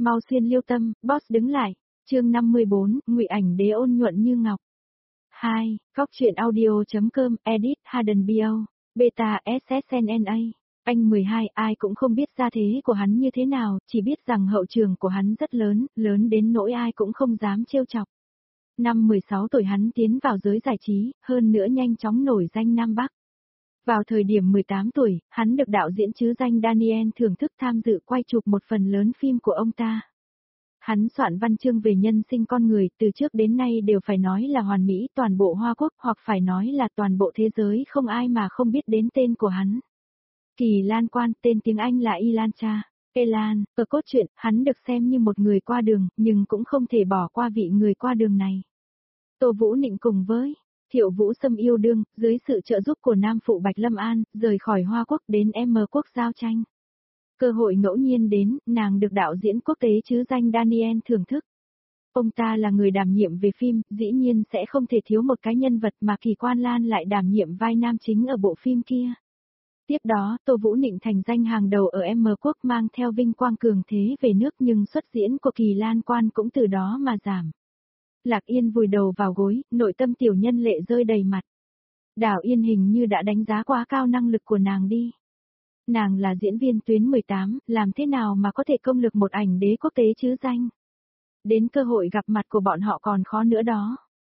Mau xuyên liêu tâm, boss đứng lại. Chương 54, Ngụy Ảnh Đế ôn nhuận như ngọc. 2. Góc truyện audio.com, edit, Haden Bio, Beta SSNNA. Anh 12, ai cũng không biết gia thế của hắn như thế nào, chỉ biết rằng hậu trường của hắn rất lớn, lớn đến nỗi ai cũng không dám trêu chọc. Năm 16 tuổi hắn tiến vào giới giải trí, hơn nữa nhanh chóng nổi danh Nam Bắc. Vào thời điểm 18 tuổi, hắn được đạo diễn trứ danh Daniel thưởng thức tham dự quay chụp một phần lớn phim của ông ta. Hắn soạn văn chương về nhân sinh con người, từ trước đến nay đều phải nói là hoàn mỹ toàn bộ Hoa Quốc, hoặc phải nói là toàn bộ thế giới, không ai mà không biết đến tên của hắn. Kỳ Lan Quan, tên tiếng Anh là Elantra. Elan, ở cốt truyện, hắn được xem như một người qua đường, nhưng cũng không thể bỏ qua vị người qua đường này. Tô Vũ Nịnh cùng với Thiệu Vũ Sâm yêu đương, dưới sự trợ giúp của nam phụ Bạch Lâm An, rời khỏi Hoa Quốc đến M Quốc giao tranh. Cơ hội ngẫu nhiên đến, nàng được đạo diễn quốc tế trứ danh Daniel thưởng thức. Ông ta là người đảm nhiệm về phim, dĩ nhiên sẽ không thể thiếu một cái nhân vật mà Kỳ Quan Lan lại đảm nhiệm vai nam chính ở bộ phim kia. Tiếp đó, Tô Vũ Nịnh thành danh hàng đầu ở M Quốc, mang theo vinh quang cường thế về nước, nhưng xuất diễn của Kỳ Lan Quan cũng từ đó mà giảm. Lạc Yên vùi đầu vào gối, nội tâm tiểu nhân lệ rơi đầy mặt. Đào Yên hình như đã đánh giá quá cao năng lực của nàng đi. Nàng là diễn viên tuyến 18, làm thế nào mà có thể công lực một ảnh đế quốc tế chứ danh. Đến cơ hội gặp mặt của bọn họ còn khó nữa đó.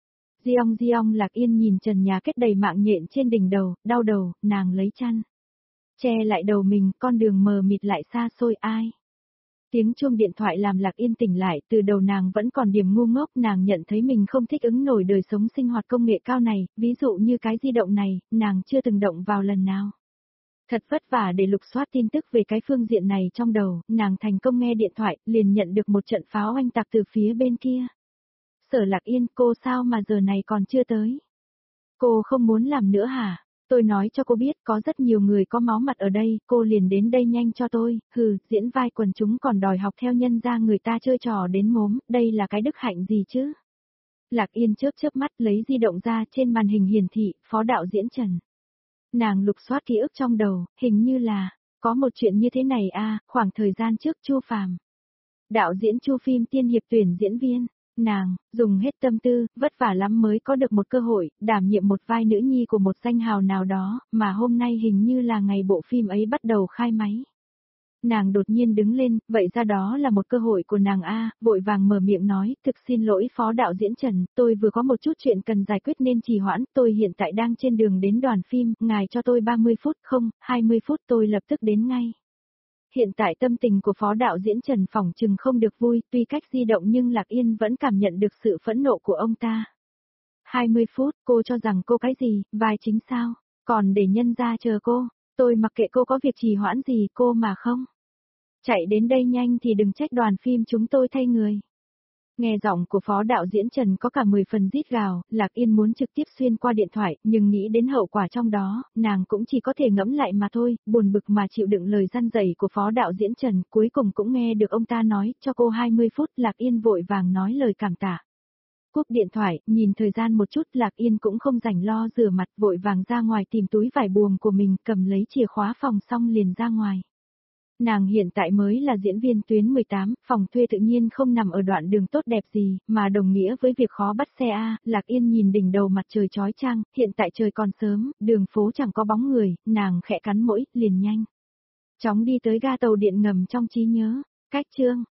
Diong Lạc Yên nhìn trần nhà kết đầy mạng nhện trên đỉnh đầu, đau đầu, nàng lấy chăn che lại đầu mình, con đường mờ mịt lại xa xôi ai. Tiếng chuông điện thoại làm Lạc Yên tỉnh lại, từ đầu nàng vẫn còn điểm ngu ngốc, nàng nhận thấy mình không thích ứng nổi đời sống sinh hoạt công nghệ cao này, ví dụ như cái di động này, nàng chưa từng động vào lần nào. Thật vất vả để lục soát tin tức về cái phương diện này trong đầu, nàng thành công nghe điện thoại, liền nhận được một trận pháo oanh tạc từ phía bên kia. Sở Lạc Yên, cô sao mà giờ này còn chưa tới? Cô không muốn làm nữa hả? Tôi nói cho cô biết có rất nhiều người có máu mặt ở đây, cô liền đến đây nhanh cho tôi, diễn vai quần chúng còn đòi học theo nhân gia người ta chơi trò đến mốm, đây là cái đức hạnh gì chứ? Lạc Yên chớp mắt lấy di động ra, trên màn hình hiển thị, phó đạo diễn Trần. Nàng lục soát ký ức trong đầu, hình như là, có một chuyện như thế này khoảng thời gian trước Chu Phàm. Đạo diễn Chu phim tiên hiệp tuyển diễn viên. Nàng, dùng hết tâm tư, vất vả lắm mới có được một cơ hội, đảm nhiệm một vai nữ nhi của một danh hào nào đó, mà hôm nay hình như là ngày bộ phim ấy bắt đầu khai máy. Nàng đột nhiên đứng lên, vậy ra đó là một cơ hội của nàng vội vàng mở miệng nói, thực xin lỗi phó đạo diễn Trần, tôi vừa có một chút chuyện cần giải quyết nên trì hoãn, tôi hiện tại đang trên đường đến đoàn phim, ngài cho tôi 30 phút không, 20 phút tôi lập tức đến ngay. Hiện tại tâm tình của phó đạo diễn Trần phỏng chừng không được vui, tuy cách di động nhưng Lạc Yên vẫn cảm nhận được sự phẫn nộ của ông ta. 20 phút, cô cho rằng cô cái gì, vai chính sao, còn để nhân ra chờ cô, tôi mặc kệ cô có việc trì hoãn gì cô mà không. Chạy đến đây nhanh thì đừng trách đoàn phim chúng tôi thay người. Nghe giọng của phó đạo diễn Trần có cả 10 phần rít gào, Lạc Yên muốn trực tiếp xuyên qua điện thoại, nhưng nghĩ đến hậu quả trong đó, nàng cũng chỉ có thể ngẫm lại mà thôi, buồn bực mà chịu đựng lời răn rẩy của phó đạo diễn Trần, cuối cùng cũng nghe được ông ta nói, cho cô 20 phút, Lạc Yên vội vàng nói lời cảm tạ. Cúp điện thoại, nhìn thời gian một chút, Lạc Yên cũng không rảnh lo rửa mặt, vội vàng ra ngoài tìm túi vải buồm của mình, cầm lấy chìa khóa phòng xong liền ra ngoài. Nàng hiện tại mới là diễn viên tuyến 18, phòng thuê tự nhiên không nằm ở đoạn đường tốt đẹp gì, mà đồng nghĩa với việc khó bắt xe Lạc Yên nhìn đỉnh đầu mặt trời chói chang, hiện tại trời còn sớm, đường phố chẳng có bóng người, nàng khẽ cắn mũi, liền nhanh chóng đi tới ga tàu điện ngầm trong trí nhớ. Cách chương